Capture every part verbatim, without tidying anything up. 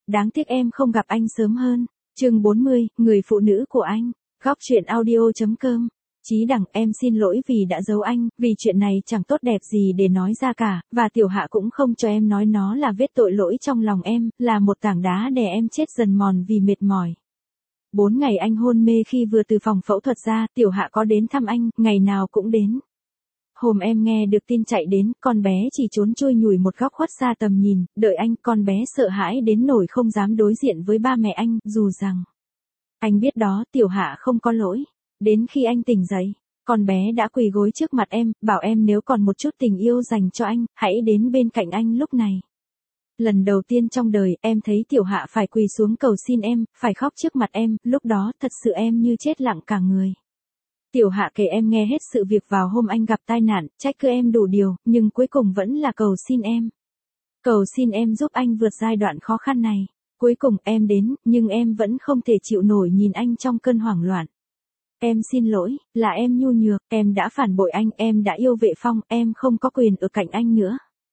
đáng tiếc em không gặp anh sớm hơn. Chương bốn mươi, người phụ nữ của anh. Góc truyện audio.com. Chí Đằng, em xin lỗi vì đã giấu anh, vì chuyện này chẳng tốt đẹp gì để nói ra cả, và Tiểu Hạ cũng không cho em nói nó là vết tội lỗi trong lòng em, là một tảng đá đè em chết dần mòn vì mệt mỏi. Bốn ngày anh hôn mê khi vừa từ phòng phẫu thuật ra, Tiểu Hạ có đến thăm anh, ngày nào cũng đến. Hôm em nghe được tin chạy đến, con bé chỉ trốn chui nhủi một góc khuất xa tầm nhìn, đợi anh, con bé sợ hãi đến nỗi không dám đối diện với ba mẹ anh, dù rằng anh biết đó, Tiểu Hạ không có lỗi. Đến khi anh tỉnh dậy, con bé đã quỳ gối trước mặt em, bảo em nếu còn một chút tình yêu dành cho anh, hãy đến bên cạnh anh lúc này. Lần đầu tiên trong đời, em thấy Tiểu Hạ phải quỳ xuống cầu xin em, phải khóc trước mặt em, lúc đó thật sự em như chết lặng cả người. Tiểu Hạ kể em nghe hết sự việc vào hôm anh gặp tai nạn, trách cứ em đủ điều, nhưng cuối cùng vẫn là cầu xin em. Cầu xin em giúp anh vượt giai đoạn khó khăn này. Cuối cùng em đến, nhưng em vẫn không thể chịu nổi nhìn anh trong cơn hoảng loạn. Em xin lỗi, là em nhu nhược, em đã phản bội anh, em đã yêu Vệ Phong, em không có quyền ở cạnh anh nữa.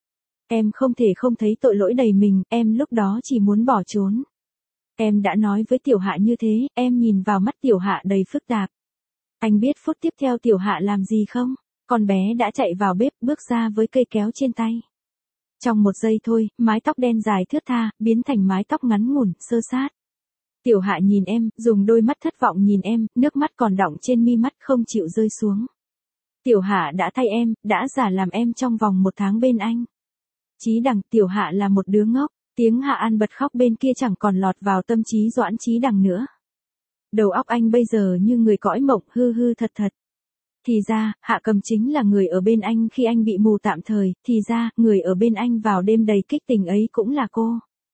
Em không thể không thấy tội lỗi đầy mình, em lúc đó chỉ muốn bỏ trốn. Em đã nói với Tiểu Hạ như thế, em nhìn vào mắt Tiểu Hạ đầy phức tạp. Anh biết phút tiếp theo Tiểu Hạ làm gì không? Con bé đã chạy vào bếp, bước ra với cây kéo trên tay. Trong một giây thôi, mái tóc đen dài thướt tha, biến thành mái tóc ngắn ngủn, xơ sát. Tiểu Hạ nhìn em, dùng đôi mắt thất vọng nhìn em, nước mắt còn đọng trên mi mắt không chịu rơi xuống. Tiểu Hạ đã thay em, đã giả làm em trong vòng một tháng bên anh. Chí Đằng, Tiểu Hạ là một đứa ngốc, tiếng Hạ An bật khóc bên kia chẳng còn lọt vào tâm trí Doãn Chí Đằng nữa. Đầu óc anh bây giờ như người cõi mộng, hư hư thật thật. Thì ra, Hạ Cầm chính là người ở bên anh khi anh bị mù tạm thời, thì ra, người ở bên anh vào đêm đầy kích tình ấy cũng là cô.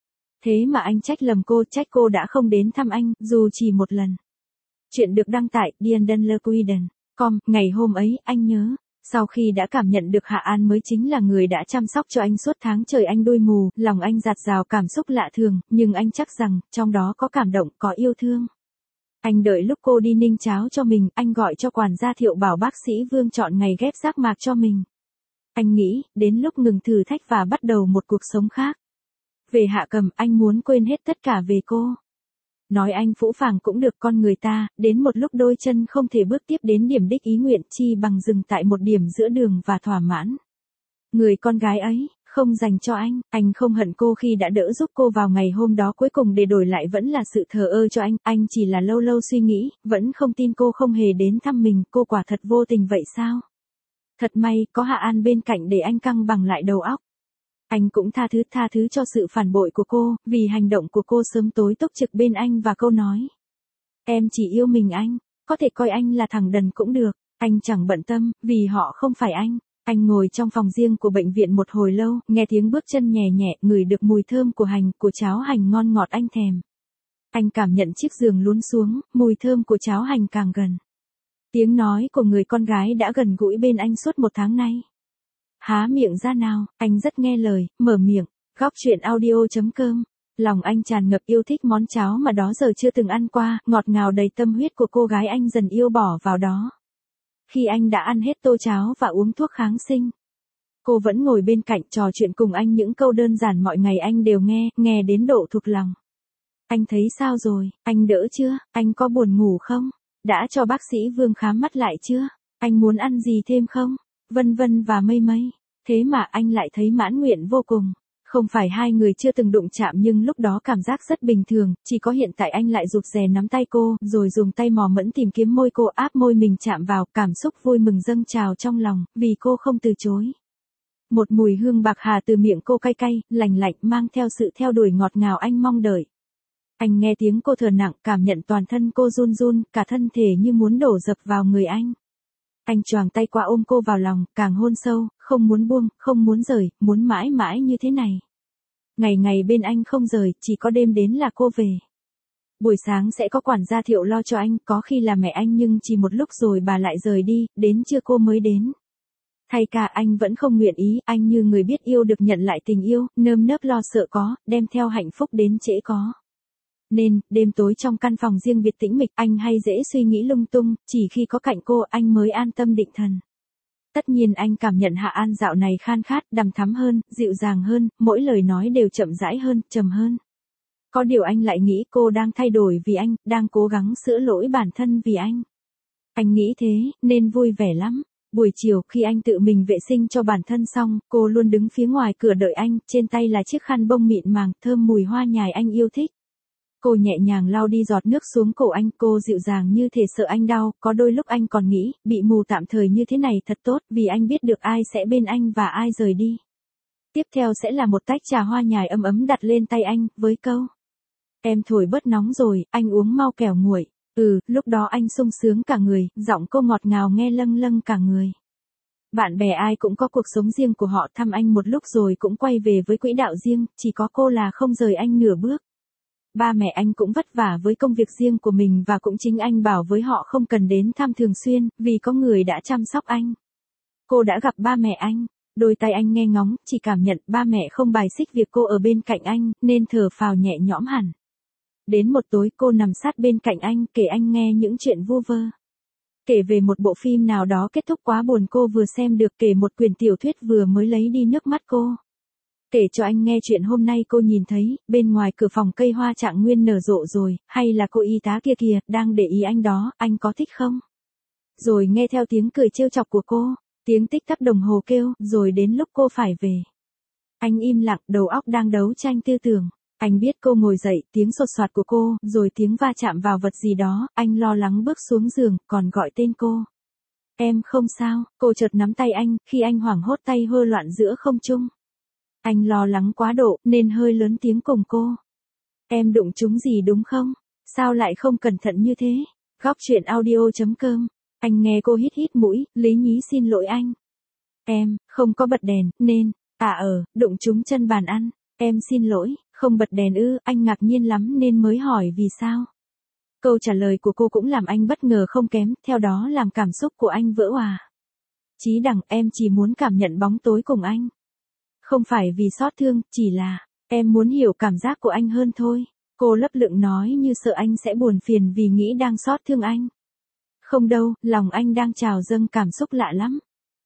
Thế mà anh trách lầm cô, trách cô đã không đến thăm anh, dù chỉ một lần. Chuyện được đăng tại diandanlequiden chấm com, ngày hôm ấy, anh nhớ. Sau khi đã cảm nhận được Hạ An mới chính là người đã chăm sóc cho anh suốt tháng trời anh đôi mù, lòng anh dạt dào cảm xúc lạ thường, nhưng anh chắc rằng, trong đó có cảm động, có yêu thương. Anh đợi lúc cô đi ninh cháo cho mình, anh gọi cho quản gia Thiệu bảo bác sĩ Vương chọn ngày ghép giác mạc cho mình. Anh nghĩ, đến lúc ngừng thử thách và bắt đầu một cuộc sống khác. Về Hạ Cầm, anh muốn quên hết tất cả về cô. Nói anh phũ phàng cũng được, con người ta, đến một lúc đôi chân không thể bước tiếp đến điểm đích ý nguyện chi bằng dừng tại một điểm giữa đường và thỏa mãn. Người con gái ấy, không dành cho anh, anh không hận cô khi đã đỡ giúp cô vào ngày hôm đó, cuối cùng để đổi lại vẫn là sự thờ ơ cho anh, anh chỉ là lâu lâu suy nghĩ, vẫn không tin cô không hề đến thăm mình, cô quả thật vô tình vậy sao? Thật may, có Hạ An bên cạnh để anh căng bằng lại đầu óc. Anh cũng tha thứ tha thứ cho sự phản bội của cô, vì hành động của cô sớm tối túc trực bên anh và câu nói. Em chỉ yêu mình anh, có thể coi anh là thằng đần cũng được, anh chẳng bận tâm, vì họ không phải anh. Anh ngồi trong phòng riêng của bệnh viện một hồi lâu, nghe tiếng bước chân nhẹ nhẹ, ngửi được mùi thơm của hành, của cháo hành ngon ngọt anh thèm. Anh cảm nhận chiếc giường lún xuống, mùi thơm của cháo hành càng gần. Tiếng nói của người con gái đã gần gũi bên anh suốt một tháng nay. Há miệng ra nào, anh rất nghe lời, mở miệng. Góc truyện audio.com. Lòng anh tràn ngập yêu thích món cháo mà đó giờ chưa từng ăn qua, ngọt ngào đầy tâm huyết của cô gái anh dần yêu bỏ vào đó. Khi anh đã ăn hết tô cháo và uống thuốc kháng sinh, cô vẫn ngồi bên cạnh trò chuyện cùng anh những câu đơn giản mọi ngày anh đều nghe, nghe đến độ thuộc lòng. Anh thấy sao rồi, anh đỡ chưa, anh có buồn ngủ không? Đã cho bác sĩ Vương khám mắt lại chưa? Anh muốn ăn gì thêm không? Vân vân và mây mây. Thế mà anh lại thấy mãn nguyện vô cùng. Không phải hai người chưa từng đụng chạm nhưng lúc đó cảm giác rất bình thường, chỉ có hiện tại anh lại rụt rè nắm tay cô, rồi dùng tay mò mẫm tìm kiếm môi cô, áp môi mình chạm vào, cảm xúc vui mừng dâng trào trong lòng, vì cô không từ chối. Một mùi hương bạc hà từ miệng cô cay cay, lành lạnh mang theo sự theo đuổi ngọt ngào anh mong đợi. Anh nghe tiếng cô thở nặng, cảm nhận toàn thân cô run run, cả thân thể như muốn đổ dập vào người anh. Anh choàng tay qua ôm cô vào lòng, càng hôn sâu, không muốn buông, không muốn rời, muốn mãi mãi như thế này. Ngày ngày bên anh không rời, chỉ có đêm đến là cô về. Buổi sáng sẽ có quản gia Thiệu lo cho anh, có khi là mẹ anh nhưng chỉ một lúc rồi bà lại rời đi, đến trưa cô mới đến. Thay cả anh vẫn không nguyện ý, anh như người biết yêu được nhận lại tình yêu, nơm nớp lo sợ có, đem theo hạnh phúc đến trễ có. Nên, đêm tối trong căn phòng riêng biệt tĩnh mịch, anh hay dễ suy nghĩ lung tung, chỉ khi có cạnh cô anh mới an tâm định thần. Tất nhiên anh cảm nhận Hạ An dạo này khan khát, đằm thắm hơn, dịu dàng hơn, mỗi lời nói đều chậm rãi hơn, trầm hơn. Có điều anh lại nghĩ cô đang thay đổi vì anh, đang cố gắng sửa lỗi bản thân vì anh. Anh nghĩ thế, nên vui vẻ lắm. Buổi chiều khi anh tự mình vệ sinh cho bản thân xong, cô luôn đứng phía ngoài cửa đợi anh, trên tay là chiếc khăn bông mịn màng, thơm mùi hoa nhài anh yêu thích. Cô nhẹ nhàng lau đi giọt nước xuống cổ anh, cô dịu dàng như thể sợ anh đau, có đôi lúc anh còn nghĩ, bị mù tạm thời như thế này thật tốt, vì anh biết được ai sẽ bên anh và ai rời đi. Tiếp theo sẽ là một tách trà hoa nhài ấm ấm đặt lên tay anh, với câu. Em thổi bớt nóng rồi, anh uống mau kẻo nguội. Ừ, lúc đó anh sung sướng cả người, giọng cô ngọt ngào nghe lâng lâng cả người. Bạn bè ai cũng có cuộc sống riêng của họ, thăm anh một lúc rồi cũng quay về với quỹ đạo riêng, chỉ có cô là không rời anh nửa bước. Ba mẹ anh cũng vất vả với công việc riêng của mình và cũng chính anh bảo với họ không cần đến thăm thường xuyên, vì có người đã chăm sóc anh. Cô đã gặp ba mẹ anh, đôi tay anh nghe ngóng, chỉ cảm nhận ba mẹ không bài xích việc cô ở bên cạnh anh, nên thở phào nhẹ nhõm hẳn. Đến một tối cô nằm sát bên cạnh anh, kể anh nghe những chuyện vu vơ. Kể về một bộ phim nào đó kết thúc quá buồn cô vừa xem được, kể một quyển tiểu thuyết vừa mới lấy đi nước mắt cô. Kể cho anh nghe chuyện hôm nay cô nhìn thấy, bên ngoài cửa phòng cây hoa trạng nguyên nở rộ rồi, hay là cô y tá kia kìa, đang để ý anh đó, anh có thích không? Rồi nghe theo tiếng cười trêu chọc của cô, tiếng tích tắc đồng hồ kêu, rồi đến lúc cô phải về. Anh im lặng, đầu óc đang đấu tranh tư tưởng. Anh biết cô ngồi dậy, tiếng sột soạt của cô, rồi tiếng va chạm vào vật gì đó, anh lo lắng bước xuống giường, còn gọi tên cô. Em không sao, cô chợt nắm tay anh, khi anh hoảng hốt tay hơi loạn giữa không trung. Anh lo lắng quá độ, nên hơi lớn tiếng cùng cô. Em đụng trúng gì đúng không? Sao lại không cẩn thận như thế? Góc chuyện audio chấm com. Anh nghe cô hít hít mũi, lý nhí xin lỗi anh. Em, không có bật đèn, nên, à ờ, đụng trúng chân bàn ăn. Em xin lỗi, không bật đèn ư, anh ngạc nhiên lắm nên mới hỏi vì sao. Câu trả lời của cô cũng làm anh bất ngờ không kém, theo đó làm cảm xúc của anh vỡ òa. Chí Đằng, em chỉ muốn cảm nhận bóng tối cùng anh. Không phải vì xót thương, chỉ là, em muốn hiểu cảm giác của anh hơn thôi. Cô lấp lửng nói như sợ anh sẽ buồn phiền vì nghĩ đang xót thương anh. Không đâu, lòng anh đang trào dâng cảm xúc lạ lắm.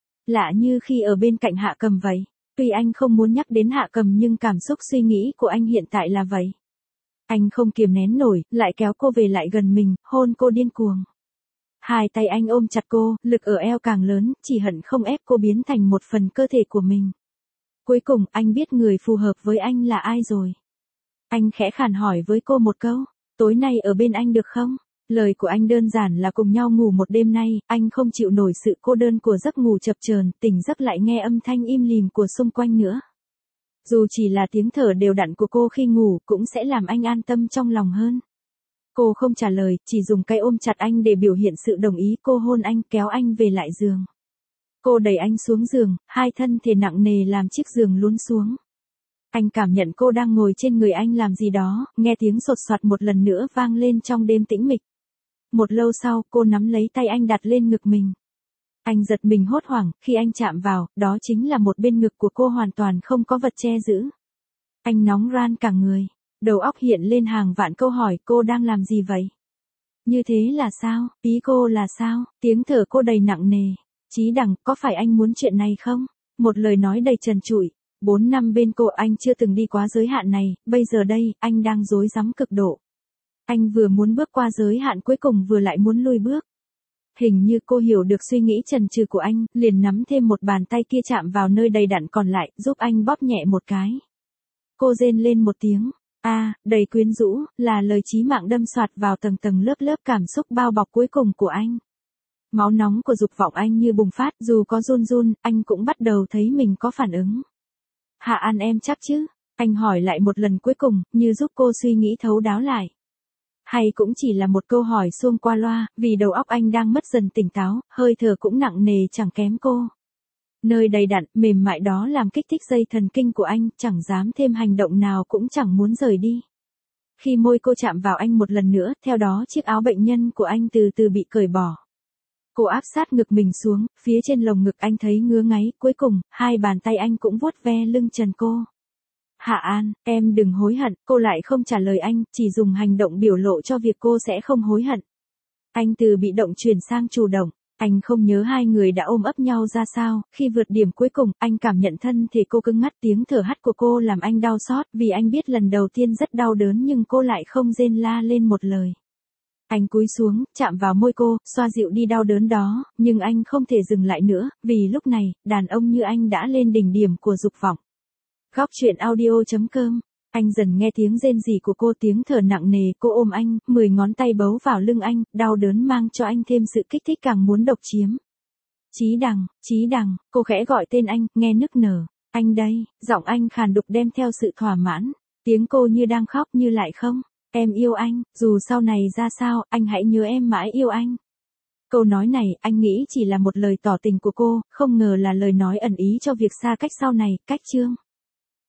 Lạ như khi ở bên cạnh Hạ Cầm vậy. Tuy anh không muốn nhắc đến Hạ Cầm nhưng cảm xúc suy nghĩ của anh hiện tại là vậy. Anh không kiềm nén nổi, lại kéo cô về lại gần mình, hôn cô điên cuồng. Hai tay anh ôm chặt cô, lực ở eo càng lớn, chỉ hận không ép cô biến thành một phần cơ thể của mình. Cuối cùng, anh biết người phù hợp với anh là ai rồi. Anh khẽ khàn hỏi với cô một câu, tối nay ở bên anh được không? Lời của anh đơn giản là cùng nhau ngủ một đêm nay, anh không chịu nổi sự cô đơn của giấc ngủ chập chờn, tỉnh giấc lại nghe âm thanh im lìm của xung quanh nữa. Dù chỉ là tiếng thở đều đặn của cô khi ngủ cũng sẽ làm anh an tâm trong lòng hơn. Cô không trả lời, chỉ dùng cái ôm chặt anh để biểu hiện sự đồng ý. Cô hôn anh, kéo anh về lại giường. Cô đẩy anh xuống giường, hai thân thể nặng nề làm chiếc giường lún xuống. Anh cảm nhận cô đang ngồi trên người anh làm gì đó, nghe tiếng sột soạt một lần nữa vang lên trong đêm tĩnh mịch. Một lâu sau, cô nắm lấy tay anh đặt lên ngực mình. Anh giật mình hốt hoảng, khi anh chạm vào, đó chính là một bên ngực của cô hoàn toàn không có vật che giữ. Anh nóng ran cả người, đầu óc hiện lên hàng vạn câu hỏi, cô đang làm gì vậy? Như thế là sao? Ý cô là sao? Tiếng thở cô đầy nặng nề. Chí Đằng, có phải anh muốn chuyện này không? Một lời nói đầy trần trụi. Bốn năm bên cô anh chưa từng đi quá giới hạn này, bây giờ đây, anh đang rối rắm cực độ. Anh vừa muốn bước qua giới hạn cuối cùng vừa lại muốn lui bước. Hình như cô hiểu được suy nghĩ chần chừ của anh, liền nắm thêm một bàn tay kia chạm vào nơi đầy đặn còn lại, giúp anh bóp nhẹ một cái. Cô rên lên một tiếng, a, à, đầy quyến rũ, là lời chí mạng đâm xoạt vào tầng tầng lớp lớp cảm xúc bao bọc cuối cùng của anh. Máu nóng của dục vọng anh như bùng phát, dù có run run, anh cũng bắt đầu thấy mình có phản ứng. Hạ An em chắc chứ? Anh hỏi lại một lần cuối cùng, như giúp cô suy nghĩ thấu đáo lại. Hay cũng chỉ là một câu hỏi suông qua loa, vì đầu óc anh đang mất dần tỉnh táo, hơi thở cũng nặng nề chẳng kém cô. Nơi đầy đặn, mềm mại đó làm kích thích dây thần kinh của anh, chẳng dám thêm hành động nào cũng chẳng muốn rời đi. Khi môi cô chạm vào anh một lần nữa, theo đó chiếc áo bệnh nhân của anh từ từ bị cởi bỏ. Cô áp sát ngực mình xuống, phía trên lồng ngực anh thấy ngứa ngáy, cuối cùng, hai bàn tay anh cũng vuốt ve lưng trần cô. Hạ An, em đừng hối hận, cô lại không trả lời anh, chỉ dùng hành động biểu lộ cho việc cô sẽ không hối hận. Anh từ bị động chuyển sang chủ động. Anh không nhớ hai người đã ôm ấp nhau ra sao, khi vượt điểm cuối cùng, anh cảm nhận thân thể cô cứng ngắt, tiếng thở hắt của cô làm anh đau xót, vì anh biết lần đầu tiên rất đau đớn nhưng cô lại không rên la lên một lời. Anh cúi xuống, chạm vào môi cô, xoa dịu đi đau đớn đó, nhưng anh không thể dừng lại nữa, vì lúc này, đàn ông như anh đã lên đỉnh điểm của dục vọng. Góc truyện audio chấm com. Anh dần nghe tiếng rên rỉ của cô, tiếng thở nặng nề, cô ôm anh, mười ngón tay bấu vào lưng anh, đau đớn mang cho anh thêm sự kích thích càng muốn độc chiếm. Chí Đằng, Chí Đằng, cô khẽ gọi tên anh, nghe nức nở. Anh đây, giọng anh khàn đục đem theo sự thỏa mãn. Tiếng cô như đang khóc như lại không. Em yêu anh, dù sau này ra sao, anh hãy nhớ em mãi yêu anh. Câu nói này, anh nghĩ chỉ là một lời tỏ tình của cô, không ngờ là lời nói ẩn ý cho việc xa cách sau này, cách chương.